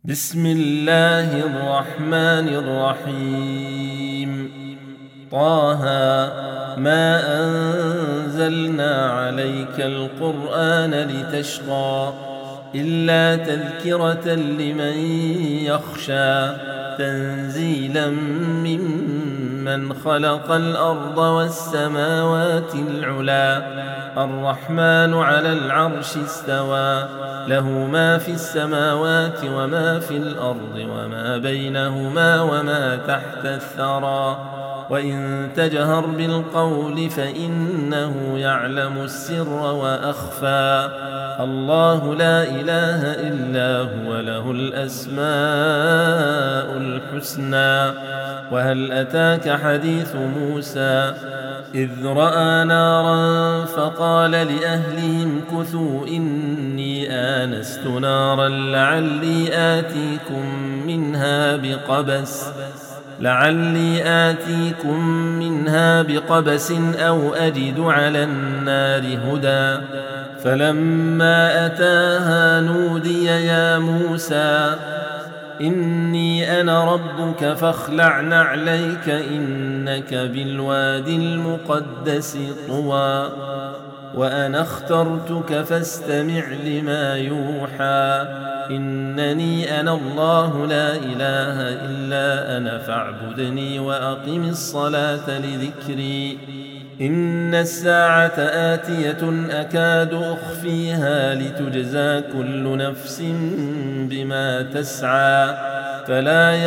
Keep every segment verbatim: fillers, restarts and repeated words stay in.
بسم الله الرحمن الرحيم. طه ما أنزلنا عليك القرآن لتشقى إلا تذكرة لمن يخشى تنزيلا ممن خلق الأرض والسماوات العلا الرحمن على العرش استوى له ما في السماوات وما في الأرض وما بينهما وما تحت الثرى وإن تجهر بالقول فإنه يعلم السر وأخفى الله لا إله إلا هو له الأسماء الحسنى. وهل أتاك حديث موسى إذ رأى نارا فقال لأهلهم كثوا إني آنست نارا لعلي آتيكم منها بقبس لعلي آتيكم منها بقبس أو أجد على النار هدى فلما أتاها نودي يا موسى إني أنا ربك فاخلع نعليك إنك بالوادي المقدس طوى وأنا اخترتك فاستمع لما يوحى إنني أنا الله لا إله إلا أنا فاعبدني وأقم الصلاة لذكري إن الساعة آتية أكاد أخفيها لتجزى كل نفس بما تسعى فلا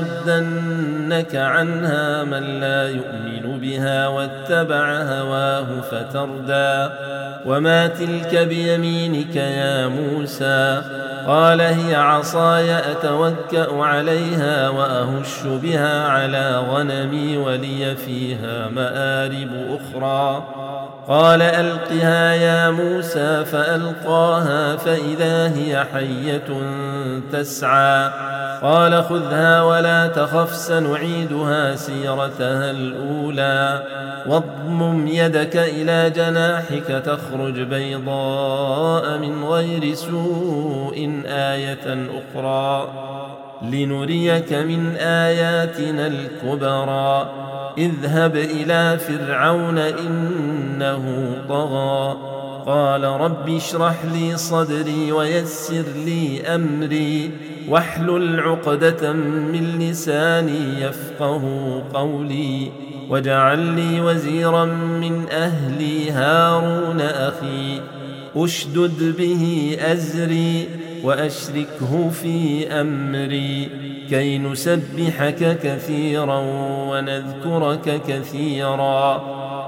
يصدنك عنها من لا يؤمن بها واتبع هواه فتردى وما تلك بيمينك يا موسى قال هي عصاي أتوكأ عليها وأهش بها على غنمي ولي فيها مآرب أخرى قال ألقها يا موسى فألقاها فإذا هي حية تسعى قال خذها ولا تخف سنعيدها سيرتها الأولى واضمم يدك إلى جناحك تخرج بيضاء من غير سوء آية أخرى لنريك من آياتنا الكبرى اذهب إلى فرعون إنه طغى قال رب اشرح لي صدري ويسر لي أمري واحلل عقدة من لساني يفقه قولي واجعل لي وزيرا من أهلي هارون أخي أشدد به أزري وأشركه في أمري كي نسبحك كثيرا ونذكرك كثيرا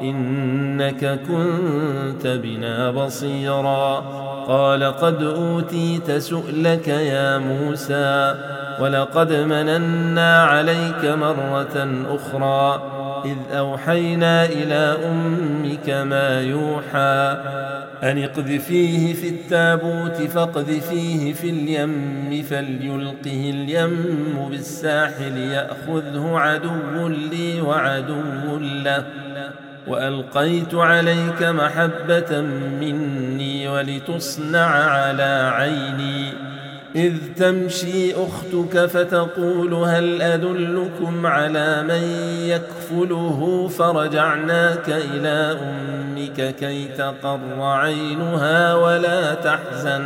إنك كنت بنا بصيرا قال قد أوتيت سؤلك يا موسى ولقد مننا عليك مرة أخرى إذ أوحينا إلى أمك ما يوحى أن اقذفيه في التابوت فاقذفيه في اليم فليلقه اليم بالساحل يأخذه عدو لي وعدو له وألقيت عليك محبة مني ولتصنع على عيني إذ تمشي أختك فتقول هل أدلكم على من يكفله فرجعناك إلى أمك كي تقر عينها ولا تحزن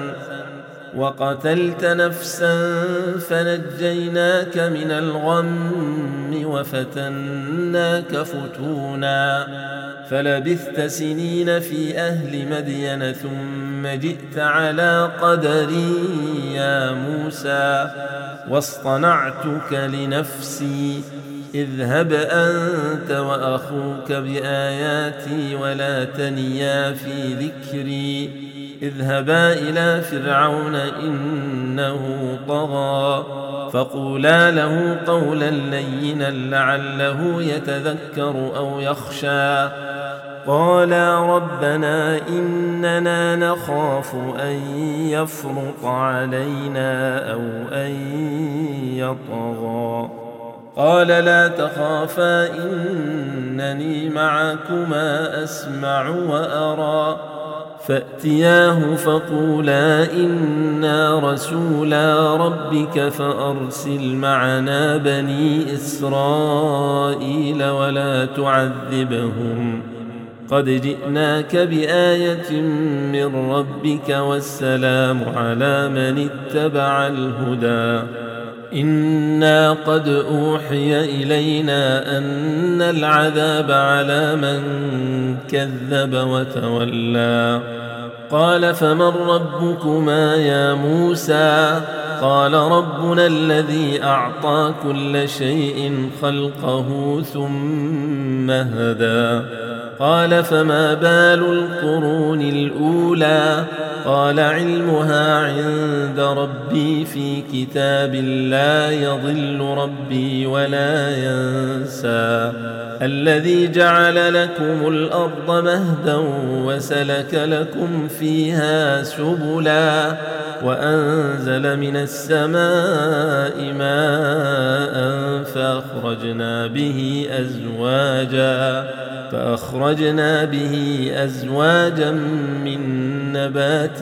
وقتلت نفسا فنجيناك من الغم وفتناك فتونا فلبثت سنين في أهل مدين ثم جئت على قدري يا موسى واصطنعتك لنفسي اذهب أنت وأخوك بآياتي ولا تنيا في ذكري اذهبا إلى فرعون إنه طغى فقولا له قولا لينا لعله يتذكر أو يخشى قالا ربنا إننا نخاف أن يفرط علينا أو أن يطغى قال لا تخافا إنني معكما أسمع وأرى فأتياه فقولا إنا رسولا ربك فأرسل معنا بني إسرائيل ولا تعذبهم قد جئناك بآية من ربك والسلام على من اتبع الهدى إنا قد أوحي إلينا أن العذاب على من كذب وتولى قال فمن ربكما يا موسى قال ربنا الذي أعطى كل شيء خلقه ثم هدى قال فما بال القرون الأولى قال علمها عند ربي في كتاب لا يضل ربي ولا ينسى الذي جعل لكم الأرض مهدا وسلك لكم فيها سبلا وأنزل من السماء ماء فأخرجنا به أزواجا فأخرجنا به أزواجا من نبات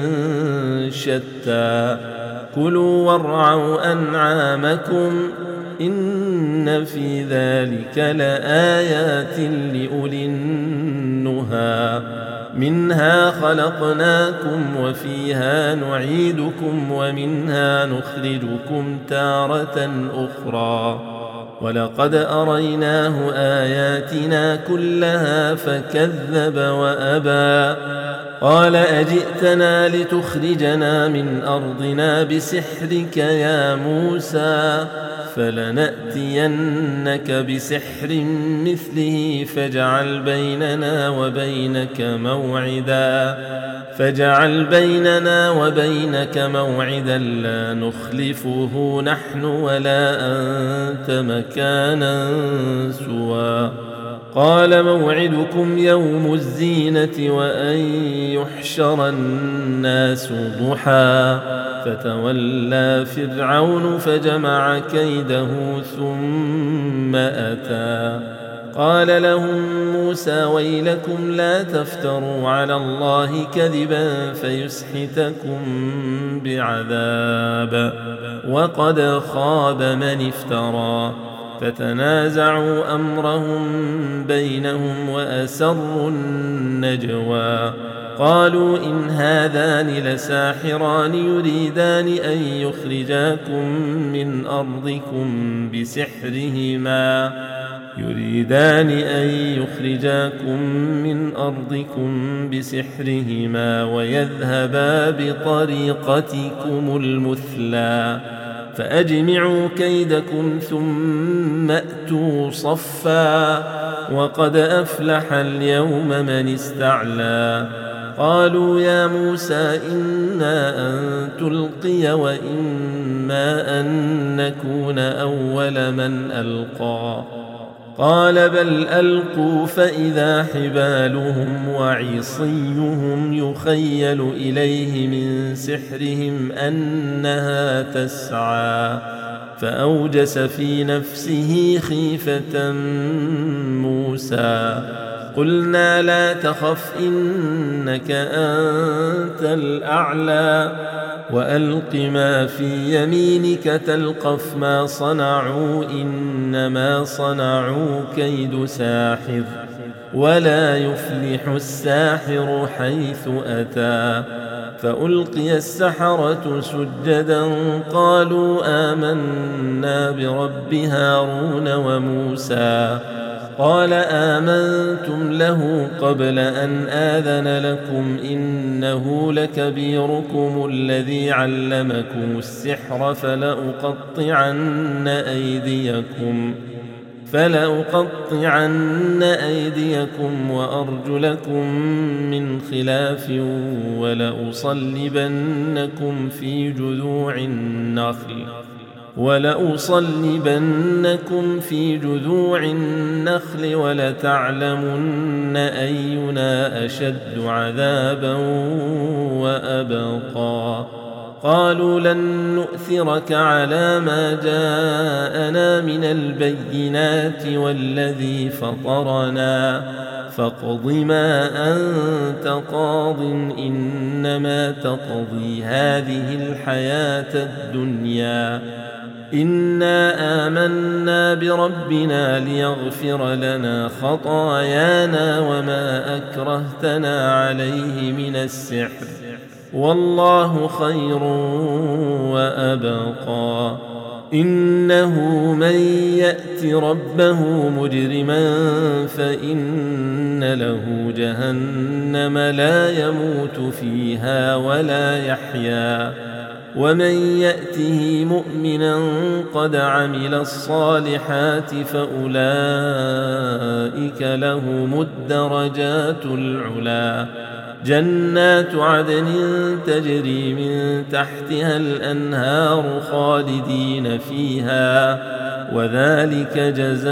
شتى كلوا وارعوا أنعامكم إن في ذلك لآيات لأولي النهى منها خلقناكم وفيها نعيدكم ومنها نخرجكم تارة أخرى ولقد أريناه آياتنا كلها فكذب وأبى قال أجئتنا لتخرجنا من أرضنا بسحرك يا موسى فلنأتينك بسحر مثله فاجعل بيننا وبينك موعدا فاجعل بيننا وبينك موعدا لا نخلفه نحن ولا أنت مكانا سوى قال موعدكم يوم الزينة وأن يحشر الناس ضحى فتولى فرعون فجمع كيده ثم أتى قال لهم موسى ويلكم لا تفتروا على الله كذبا فيسحتكم بعذاب وقد خاب من افترى فتنازعوا أمرهم بينهم وأسروا النجوى قالوا إن هذان لساحران يريدان أن يخرجاكم من أرضكم بسحرهما يريدان أن يخرجاكم من أرضكم بسحرهما ويذهبا بطريقتكم المثلى فأجمعوا كيدكم ثم أتوا صفا وقد أفلح اليوم من استعلى قالوا يا موسى إنا أن تلقي وإما أن نكون أول من ألقى قال بل ألقوا فإذا حبالهم وعصيهم يخيل إليه من سحرهم أنها تسعى فأوجس في نفسه خيفة موسى قلنا لا تخف إنك أنت الأعلى وألق ما في يمينك تلقف ما صنعوا إنما صنعوا كيد ساحر ولا يفلح الساحر حيث أتى فألقي السحرة سجدا قالوا آمنا برب هارون وموسى قال آمنتم له قبل أن آذن لكم إنه لكبيركم الذي علمكم السحر فلأقطعن أيديكم فلأقطعن أيديكم وأرجلكم من خلاف ولأصلبنكم في جذوع النخل ولأصلبنكم في جذوع النخل ولتعلمن أينا أشد عذابا وأبقى قالوا لن نؤثرك على ما جاءنا من البينات والذي فطرنا فاقض ما أنت قاض إنما تقضي هذه الحياة الدنيا إنا آمنا بربنا ليغفر لنا خطايانا وما أكرهتنا عليه من السحر والله خير وأبقى إنه من يأت ربه مجرما فإن له جهنم لا يموت فيها ولا يحيا ومن يأته مؤمنا قد عمل الصالحات فأولئك لهم الدرجات العلا جنات عدن تجري من تحتها الأنهار خالدين فيها وذلك جزاء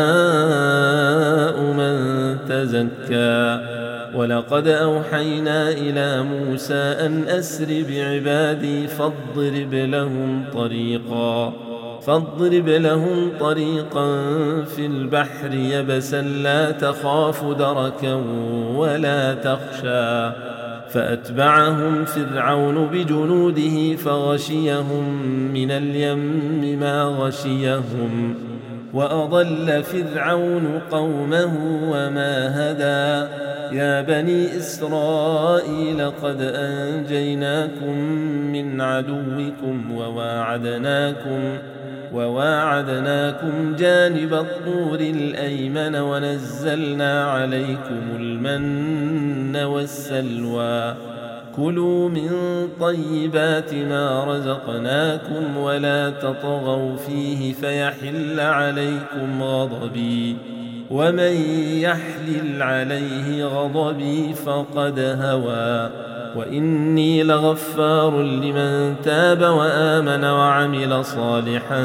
من تزكى ولقد أوحينا إلى موسى أن أسر بعبادي فاضرب لهم طريقا فاضرب لهم طريقا في البحر يبسا لا تخاف دركا ولا تخشى فأتبعهم فرعون بجنوده فغشيهم من اليم ما غشيهم وأضل فرعون قومه وما هدى يا بني إسرائيل قد أنجيناكم من عدوكم وواعدناكم وواعدناكم جانب الطور الأيمن ونزلنا عليكم المن والسلوى كلوا من طيبات ما رزقناكم ولا تطغوا فيه فيحل عليكم غضبي ومن يحلل عليه غضبي فقد هوى وإني لغفار لمن تاب وآمن وعمل صالحا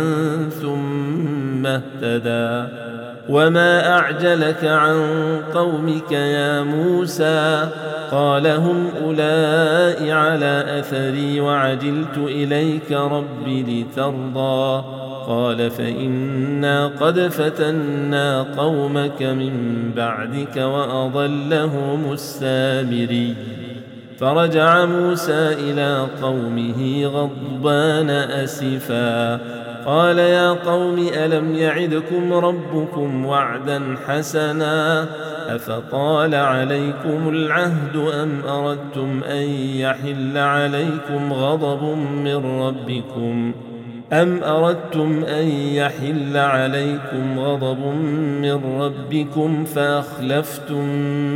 ثم اهتدى وما أعجلك عن قومك يا موسى قال هم أولئك على أثري وعجلت إليك رب لترضى قال فإنا قد فتنا قومك من بعدك وأضلهم السامري فرجع موسى إلى قومه غضبان أسفا قال يا قوم ألم يعدكم ربكم وعدا حسنا أفطال عليكم العهد أم أردتم أن يحل عليكم غضب من ربكم أم أردتم أن يحل عليكم غضب من ربكم فأخلفتم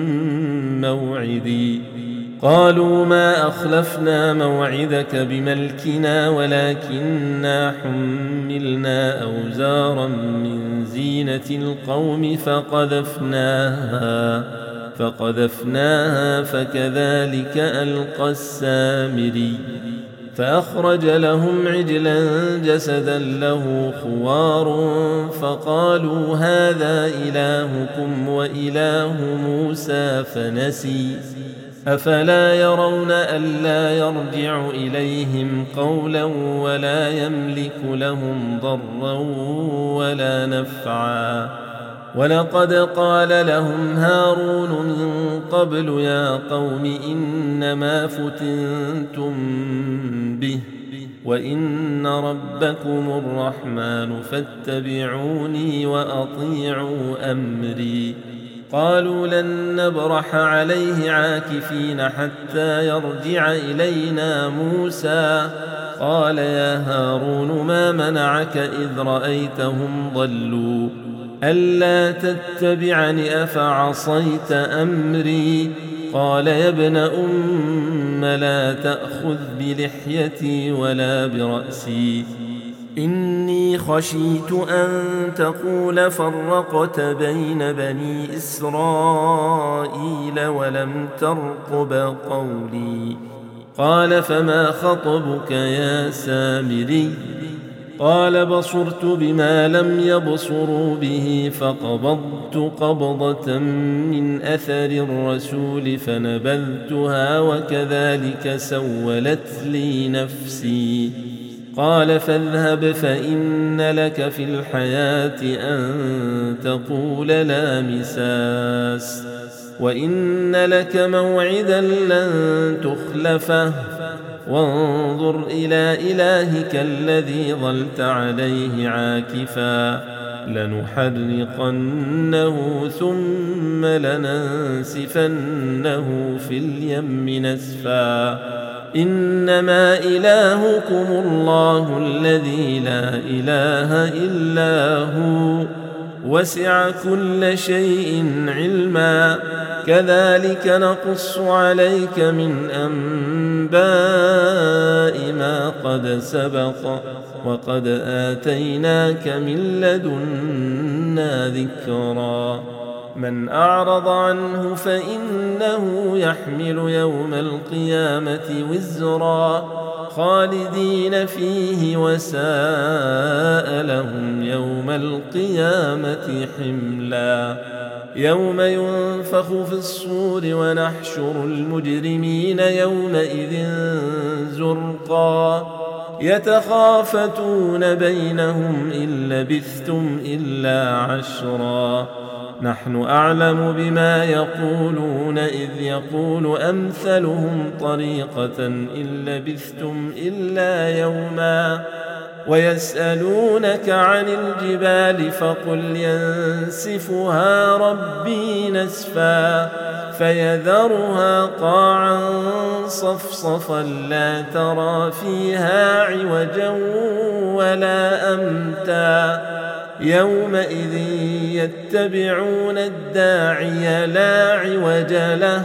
موعدي قالوا ما أخلفنا موعدك بملكنا ولكننا حملنا أوزارا من زينة القوم فقذفناها فقذفناها فكذلك ألقى السامري فأخرج لهم عجلا جسدا له خوار فقالوا هذا إلهكم وإله موسى فنسي أفلا يرون ألا يرجع إليهم قولا ولا يملك لهم ضرا ولا نفعا ولقد قال لهم هارون من قبل يا قوم إنما فتنتم به وإن ربكم الرحمن فاتبعوني وأطيعوا أمري قالوا لن نبرح عليه عاكفين حتى يرجع إلينا موسى قال يا هارون ما منعك إذ رأيتهم ضلوا ألا تتبعني أفعصيت أمري قال يا ابن أم لا تأخذ بلحيتي ولا برأسي إني خشيت أن تقول فرقت بين بني إسرائيل ولم ترقب قولي قال فما خطبك يا سامري قال بصرت بما لم يبصروا به فقبضت قبضة من أثر الرسول فنبذتها وكذلك سولت لي نفسي. قال فاذهب فإن لك في الحياة أن تقول لا مساس وإن لك موعدا لن تخلفه وانظر إلى إلهك الذي ظلت عليه عاكفا لنحرقنه ثم لننسفنه في اليم نسفا إنما إلهكم الله الذي لا إله إلا هو وسع كل شيء علما كذلك نقص عليك من أنباء ما قد سبق وقد آتيناك من لدنا ذكرا من أعرض عنه فإنه يحمل يوم القيامة وزرا خالدين فيه وساء لهم يوم القيامة حملا يوم ينفخ في الصور ونحشر المجرمين يومئذ زرقا يتخافتون بينهم إن لبثتم إلا عشرا نحن أعلم بما يقولون إذ يقول أمثلهم طريقة إن لبثتم إلا يوما ويسألونك عن الجبال فقل ينسفها ربي نسفا فيذرها قاعا صفصفا لا ترى فيها عوجا ولا أمتا يومئذ يتبعون الداعي لا عوج له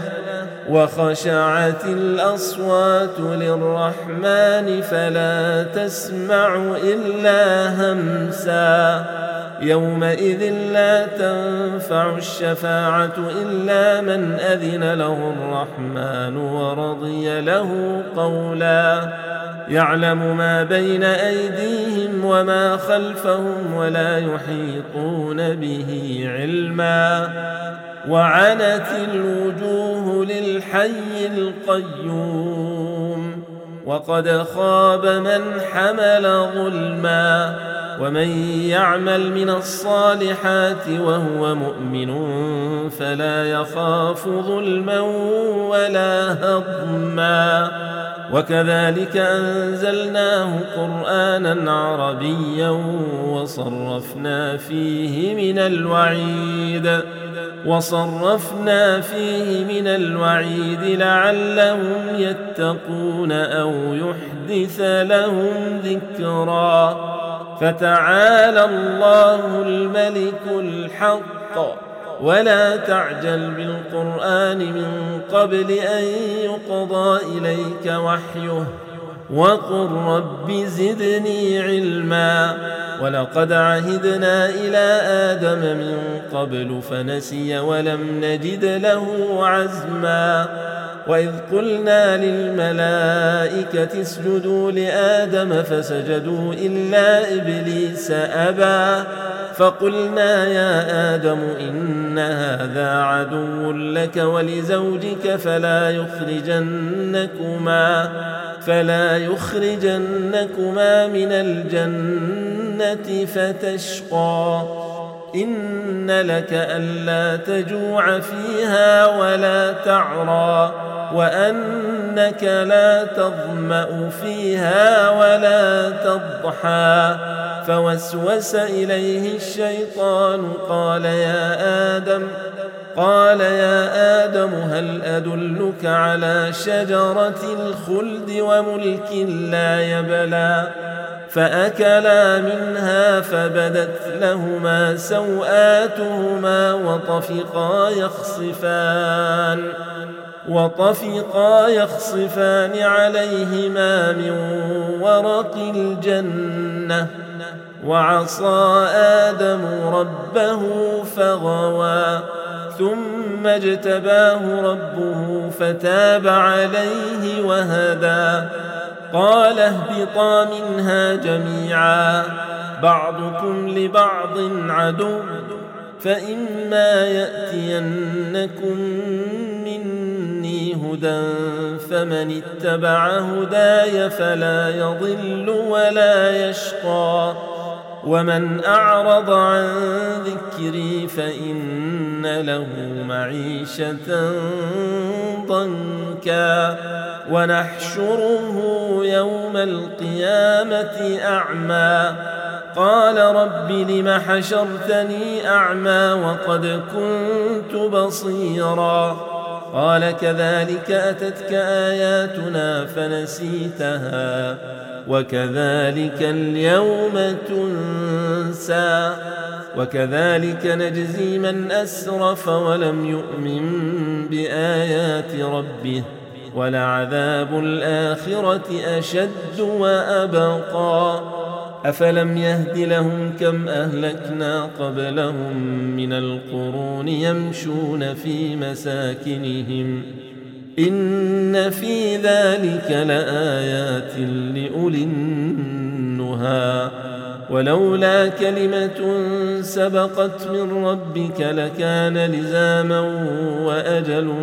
وخشعت الأصوات للرحمن فلا تسمع إلا همسا يومئذ لا تنفع الشفاعة إلا من أذن له الرحمن ورضي له قولا يعلم ما بين أيديهم وما خلفهم ولا يحيطون به علما وعنت الوجوه للحي القيوم وقد خاب من حمل ظلما ومن يعمل من الصالحات وهو مؤمن فلا يخاف ظلما ولا هضما وكذلك أنزلناه قرآنا عربيا وصرفنا فيه من الوعيد وصرفنا فيه من الوعيد لعلهم يتقون أو يحدث لهم ذكرا فتعالى الله الملك الحق ولا تعجل بالقرآن من قبل أن يقضى إليك وحيه وقل رب زدني علما ولقد عهدنا إلى آدم من قبل فنسي ولم نجد له عزما وإذ قلنا للملائكة اسجدوا لآدم فسجدوا إلا إبليس أبى فقلنا يا آدم إن هذا عدو لك ولزوجك فلا يخرجنكما فلا يخرجنكما من الجنة فتشقى إن لك ألا تجوع فيها ولا تعرى وأنك لا تظمأ فيها ولا تضحى فوسوس إليه الشيطان قال يا آدم قال يا آدم هل أدلك على شجرة الخلد وملك لا يبلى فأكلا منها فبدت لهما سوآتهما وطفقا يخصفان وطفقا يخصفان عليهما من ورق الجنة وعصى آدم ربه فغوى ثم اجتباه ربه فتاب عليه وهدى قال اهبطا منها جميعا بعضكم لبعض عدو فإما يأتينكم مني هدى فمن اتبع هداي فلا يضل ولا يشقى ومن أعرض عن ذكري فإن له معيشة ضنكا ونحشره يوم القيامة أعمى قال رب لم حشرتني أعمى وقد كنت بصيرا قال كذلك أتتك آياتنا فنسيتها وكذلك اليوم تنسى وكذلك نجزي من أسرف ولم يؤمن بآيات ربه ولعذاب الآخرة أشد وأبقى أفلم يهد لهم كم أهلكنا قبلهم من القرون يمشون في مساكنهم إن في ذلك لآيات لأولي النهى ولولا كلمة سبقت من ربك لكان لزاما وأجل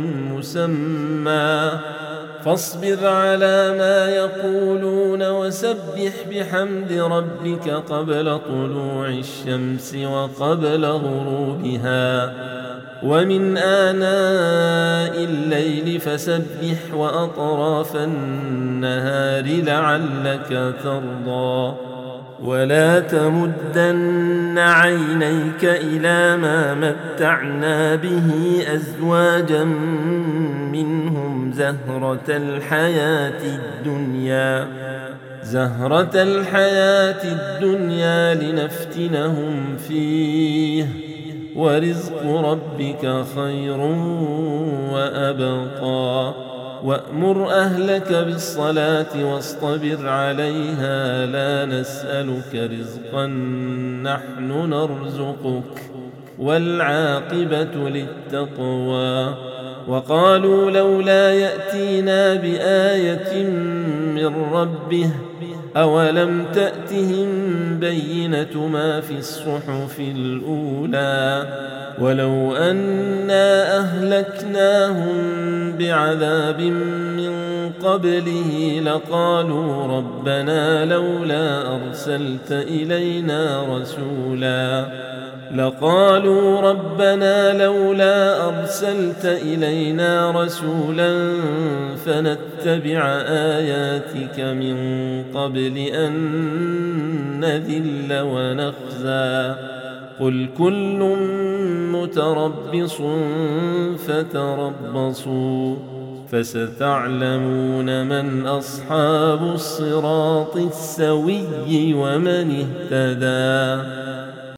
مسمى فاصبر على ما يقولون وسبح بحمد ربك قبل طلوع الشمس وقبل غروبها ومن آناء الليل فسبح وأطراف النهار لعلك ترضى ولا تمدن عينيك إلى ما متعنا به أزواجا منهم زهرة الحياة الدنيا زهرة الحياة الدنيا لنفتنهم فيه ورزق ربك خير وأبقى وأمر أهلك بالصلاة واصطبر عليها لا نسألك رزقا نحن نرزقك والعاقبة للتقوى وقالوا لولا يأتينا بآية من ربه أولم تأتهم بينة ما في الصحف الأولى ولو أنا أهلكناهم بعذاب من قبله لقالوا ربنا لولا أرسلت إلينا رسولا لقالوا ربنا لولا أرسلت إلينا رسولا فنتبع آياتك من قبل أن نذل ونخزى قل كل متربص فتربصوا فستعلمون من أصحاب الصراط السوي ومن اهتدى.